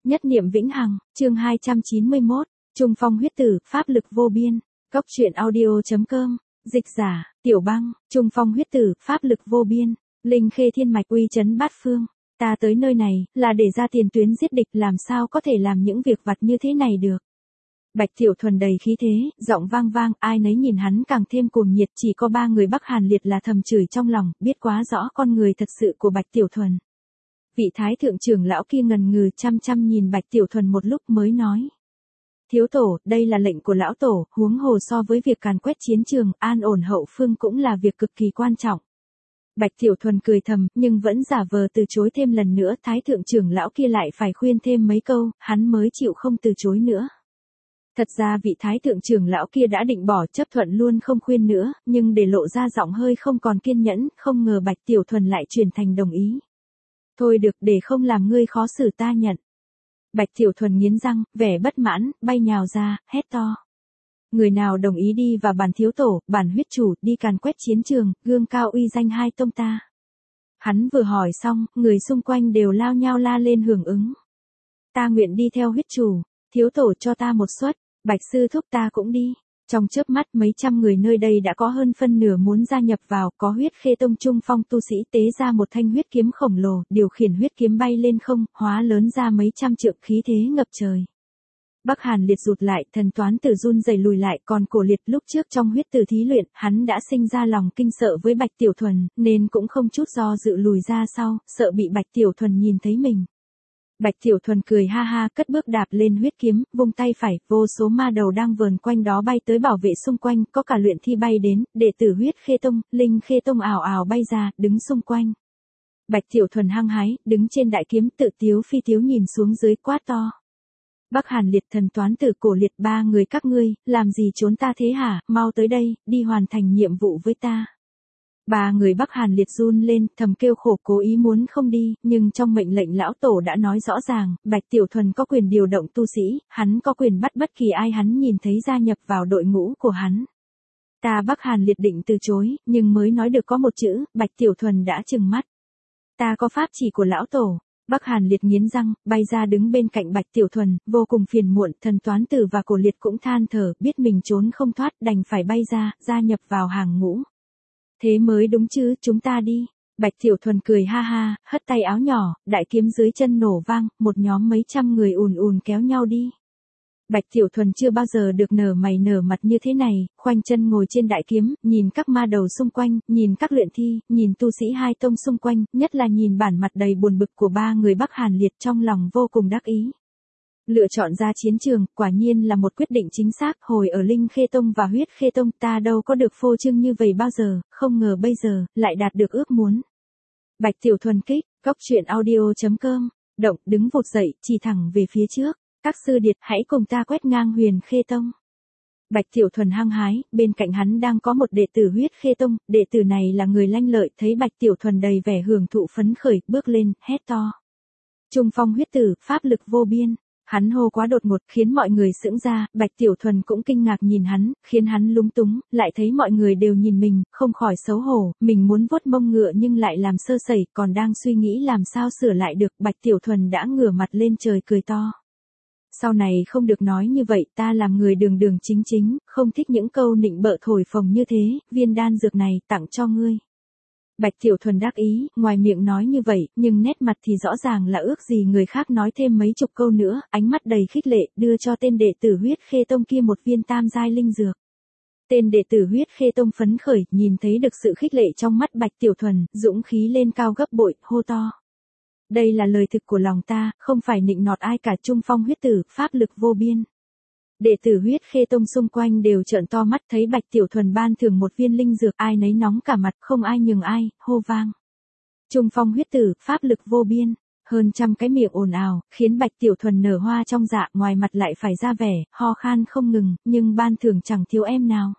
Nhất niệm vĩnh hằng, chương 291, Trung phong huyết tử, pháp lực vô biên. Cốc truyện audio.com, dịch giả, Tiểu Băng, Trung phong huyết tử, pháp lực vô biên, linh khê thiên mạch uy chấn bát phương. Ta tới nơi này, là để ra tiền tuyến giết địch, làm sao có thể làm những việc vặt như thế này được. Bạch Tiểu Thuần đầy khí thế, giọng vang vang, ai nấy nhìn hắn càng thêm cuồng nhiệt, chỉ có ba người Bắc Hàn Liệt là thầm chửi trong lòng, biết quá rõ con người thật sự của Bạch Tiểu Thuần. Vị thái thượng trưởng lão kia ngần ngừ chăm chăm nhìn Bạch Tiểu Thuần một lúc mới nói. Thiếu tổ, đây là lệnh của lão tổ, huống hồ so với việc càn quét chiến trường, an ổn hậu phương cũng là việc cực kỳ quan trọng. Bạch Tiểu Thuần cười thầm, nhưng vẫn giả vờ từ chối thêm lần nữa, thái thượng trưởng lão kia lại phải khuyên thêm mấy câu, hắn mới chịu không từ chối nữa. Thật ra vị thái thượng trưởng lão kia đã định bỏ, chấp thuận luôn không khuyên nữa, nhưng để lộ ra giọng hơi không còn kiên nhẫn, không ngờ Bạch Tiểu Thuần lại chuyển thành đồng ý. Thôi được, để không làm ngươi khó xử ta nhận. Bạch Tiểu Thuần nghiến răng, vẻ bất mãn, bay nhào ra, hét to. Người nào đồng ý đi vào bản thiếu tổ, bản huyết chủ, đi càn quét chiến trường, gương cao uy danh hai tông ta. Hắn vừa hỏi xong, người xung quanh đều lao nhau la lên hưởng ứng. Ta nguyện đi theo huyết chủ, thiếu tổ cho ta một suất, Bạch sư thúc ta cũng đi. Trong chớp mắt mấy trăm người nơi đây đã có hơn phân nửa muốn gia nhập vào, có huyết khê tông trung phong tu sĩ tế ra một thanh huyết kiếm khổng lồ, điều khiển huyết kiếm bay lên không, hóa lớn ra mấy trăm trượng, khí thế ngập trời. Bắc Hàn Liệt rụt lại, thần toán tử run rẩy lùi lại, còn Cổ Liệt lúc trước trong huyết tử thí luyện, hắn đã sinh ra lòng kinh sợ với Bạch Tiểu Thuần, nên cũng không chút do dự lùi ra sau, sợ bị Bạch Tiểu Thuần nhìn thấy mình. Bạch Tiểu Thuần cười ha ha, cất bước đạp lên huyết kiếm, vung tay phải, vô số ma đầu đang vờn quanh đó bay tới bảo vệ xung quanh, có cả luyện thi bay đến, đệ tử huyết khê tông, linh khê tông ảo ảo bay ra, đứng xung quanh. Bạch Tiểu Thuần hăng hái, đứng trên đại kiếm tự tiếu phi tiếu nhìn xuống dưới quát to. Bắc Hàn Liệt, thần toán tử, Cổ Liệt, ba người các ngươi, làm gì trốn ta thế hả, mau tới đây, đi hoàn thành nhiệm vụ với ta. Ba người Bắc Hàn Liệt run lên, thầm kêu khổ, cố ý muốn không đi, nhưng trong mệnh lệnh lão tổ đã nói rõ ràng, Bạch Tiểu Thuần có quyền điều động tu sĩ, hắn có quyền bắt bất kỳ ai hắn nhìn thấy gia nhập vào đội ngũ của hắn. Ta Bắc Hàn Liệt định từ chối, nhưng mới nói được có một chữ, Bạch Tiểu Thuần đã trừng mắt. Ta có pháp chỉ của lão tổ. Bắc Hàn Liệt nghiến răng, bay ra đứng bên cạnh Bạch Tiểu Thuần, vô cùng phiền muộn, thần toán tử và Cổ Liệt cũng than thở, biết mình trốn không thoát, đành phải bay ra, gia nhập vào hàng ngũ. Thế mới đúng chứ, chúng ta đi. Bạch Tiểu Thuần cười ha ha, hất tay áo nhỏ, đại kiếm dưới chân nổ vang, một nhóm mấy trăm người ùn ùn kéo nhau đi. Bạch Tiểu Thuần chưa bao giờ được nở mày nở mặt như thế này, khoanh chân ngồi trên đại kiếm, nhìn các ma đầu xung quanh, nhìn các luyện thi, nhìn tu sĩ hai tông xung quanh, nhất là nhìn bản mặt đầy buồn bực của ba người Bắc Hàn Liệt, trong lòng vô cùng đắc ý. Lựa chọn ra chiến trường, quả nhiên là một quyết định chính xác, hồi ở Linh Khê Tông và Huyết Khê Tông ta đâu có được phô trương như vậy bao giờ, không ngờ bây giờ, lại đạt được ước muốn. Bạch Tiểu Thuần kích, cốc truyện audio.com, động, đứng vụt dậy, chỉ thẳng về phía trước, các sư điệt hãy cùng ta quét ngang Huyền Khê Tông. Bạch Tiểu Thuần hăng hái, bên cạnh hắn đang có một đệ tử Huyết Khê Tông, đệ tử này là người lanh lợi, thấy Bạch Tiểu Thuần đầy vẻ hưởng thụ phấn khởi, bước lên, hét to. Trung phong huyết tử, pháp lực vô biên. Hắn hô quá đột ngột, khiến mọi người sững ra, Bạch Tiểu Thuần cũng kinh ngạc nhìn hắn, khiến hắn lúng túng, lại thấy mọi người đều nhìn mình, không khỏi xấu hổ, mình muốn vuốt mông ngựa nhưng lại làm sơ sẩy, còn đang suy nghĩ làm sao sửa lại được, Bạch Tiểu Thuần đã ngửa mặt lên trời cười to. Sau này không được nói như vậy, ta làm người đường đường chính chính, không thích những câu nịnh bợ thổi phồng như thế, viên đan dược này tặng cho ngươi. Bạch Tiểu Thuần đắc ý, ngoài miệng nói như vậy, nhưng nét mặt thì rõ ràng là ước gì người khác nói thêm mấy chục câu nữa, ánh mắt đầy khích lệ, đưa cho tên đệ tử Huyết Khê Tông kia một viên tam giai linh dược. Tên đệ tử Huyết Khê Tông phấn khởi, nhìn thấy được sự khích lệ trong mắt Bạch Tiểu Thuần, dũng khí lên cao gấp bội, hô to. Đây là lời thực của lòng ta, không phải nịnh nọt ai cả, trung phong huyết tử, pháp lực vô biên. Đệ tử Huyết Khê Tông xung quanh đều trợn to mắt, thấy Bạch Tiểu Thuần ban thưởng một viên linh dược, ai nấy nóng cả mặt, không ai nhường ai, hô vang. Trung phong huyết tử, pháp lực vô biên. Hơn trăm cái miệng ồn ào, khiến Bạch Tiểu Thuần nở hoa trong dạ, ngoài mặt lại phải ra vẻ, ho khan không ngừng, nhưng ban thưởng chẳng thiếu em nào.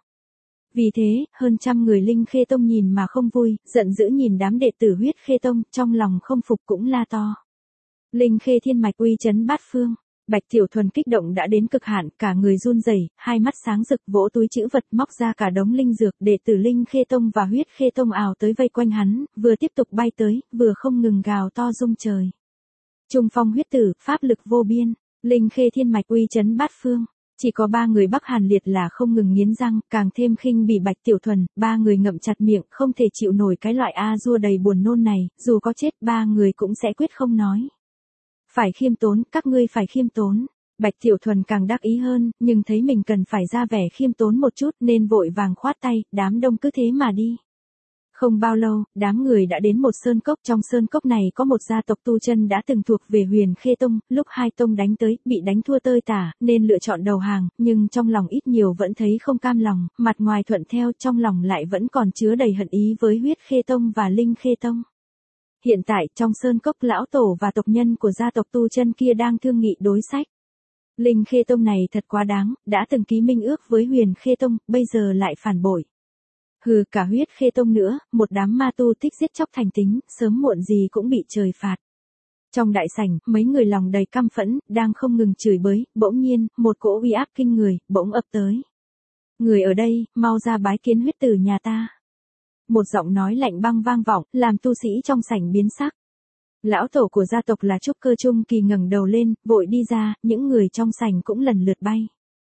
Vì thế, hơn trăm người Linh Khê Tông nhìn mà không vui, giận dữ nhìn đám đệ tử Huyết Khê Tông, trong lòng không phục cũng la to. Linh Khê thiên mạch uy chấn bát phương. Bạch Tiểu Thuần kích động đã đến cực hạn, cả người run rẩy, hai mắt sáng rực, vỗ túi trữ vật, móc ra cả đống linh dược, đệ tử Linh Khê Tông và Huyết Khê Tông ào tới vây quanh hắn, vừa tiếp tục bay tới, vừa không ngừng gào to rung trời. Trung phong huyết tử, pháp lực vô biên, linh khê thiên mạch uy chấn bát phương. Chỉ có 3 người Bắc Hàn Liệt là không ngừng nghiến răng, càng thêm khinh bỉ Bạch Tiểu Thuần, 3 người ngậm chặt miệng, không thể chịu nổi cái loại A-dua đầy buồn nôn này, dù có chết 3 người cũng sẽ quyết không nói. Phải khiêm tốn, các ngươi phải khiêm tốn. Bạch Tiểu Thuần càng đắc ý hơn, nhưng thấy mình cần phải ra vẻ khiêm tốn một chút nên vội vàng khoát tay, đám đông cứ thế mà đi. Không bao lâu, đám người đã đến một sơn cốc, trong sơn cốc này có một gia tộc tu chân đã từng thuộc về Huyền Khê Tông, lúc hai tông đánh tới, bị đánh thua tơi tả, nên lựa chọn đầu hàng, nhưng trong lòng ít nhiều vẫn thấy không cam lòng, mặt ngoài thuận theo, trong lòng lại vẫn còn chứa đầy hận ý với Huyết Khê Tông và Linh Khê Tông. Hiện tại, trong sơn cốc lão tổ và tộc nhân của gia tộc tu chân kia đang thương nghị đối sách. Linh Khê Tông này thật quá đáng, đã từng ký minh ước với Huyền Khê Tông, bây giờ lại phản bội. Hừ, cả Huyết Khê Tông nữa, một đám ma tu thích giết chóc thành tính, sớm muộn gì cũng bị trời phạt. Trong đại sảnh, mấy người lòng đầy căm phẫn, đang không ngừng chửi bới, bỗng nhiên, một cỗ uy áp kinh người, bỗng ập tới. Người ở đây, mau ra bái kiến huyết tử nhà ta. Một giọng nói lạnh băng vang vọng, làm tu sĩ trong sảnh biến sắc. Lão tổ của gia tộc là Trúc Cơ Trung Kỳ ngẩng đầu lên, vội đi ra, những người trong sảnh cũng lần lượt bay.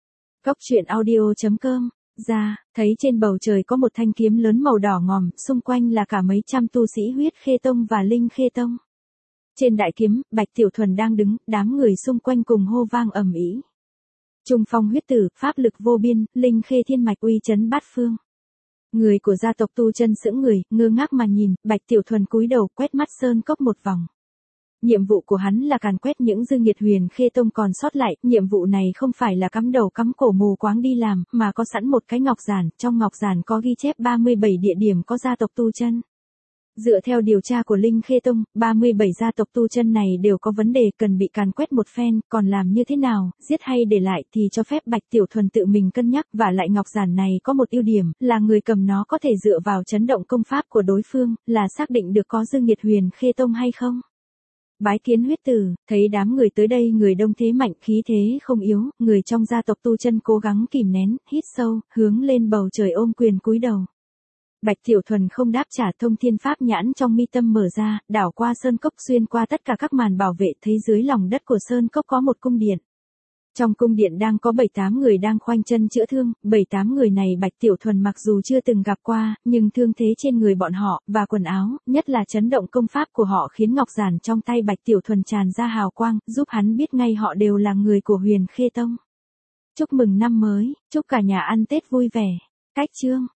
Cốc truyện audio.com ra, thấy trên bầu trời có một thanh kiếm lớn màu đỏ ngòm, xung quanh là cả mấy trăm tu sĩ Huyết Khê Tông và Linh Khê Tông. Trên đại kiếm, Bạch Tiểu Thuần đang đứng, đám người xung quanh cùng hô vang ầm ĩ. Trung phong huyết tử, pháp lực vô biên, Linh Khê thiên mạch uy chấn bát phương. Người của gia tộc tu chân sững người, ngơ ngác mà nhìn, Bạch Tiểu Thuần cúi đầu quét mắt sơn cốc một vòng. Nhiệm vụ của hắn là càn quét những dư nghiệt Huyền Khê Tông còn sót lại, nhiệm vụ này không phải là cắm đầu cắm cổ mù quáng đi làm, mà có sẵn một cái ngọc giản, trong ngọc giản có ghi chép 37 địa điểm có gia tộc tu chân. Dựa theo điều tra của Linh Khê Tông, 37 gia tộc tu chân này đều có vấn đề cần bị càn quét một phen, còn làm như thế nào, giết hay để lại thì cho phép Bạch Tiểu Thuần tự mình cân nhắc, và lại ngọc giản này có một ưu điểm, là người cầm nó có thể dựa vào chấn động công pháp của đối phương, là xác định được có dư nghiệt Huyền Khê Tông hay không. Bái kiến huyết tử, thấy đám người tới đây người đông thế mạnh khí thế không yếu, người trong gia tộc tu chân cố gắng kìm nén, hít sâu, hướng lên bầu trời ôm quyền cúi đầu. Bạch Tiểu Thuần không đáp trả, thông thiên pháp nhãn trong mi tâm mở ra, đảo qua sơn cốc xuyên qua tất cả các màn bảo vệ, thấy dưới lòng đất của sơn cốc có một cung điện. Trong cung điện đang có 7-8 người đang khoanh chân chữa thương, 7-8 người này Bạch Tiểu Thuần mặc dù chưa từng gặp qua, nhưng thương thế trên người bọn họ, và quần áo, nhất là chấn động công pháp của họ khiến ngọc giản trong tay Bạch Tiểu Thuần tràn ra hào quang, giúp hắn biết ngay họ đều là người của Huyền Khê Tông. Chúc mừng năm mới, chúc cả nhà ăn Tết vui vẻ. Cách chương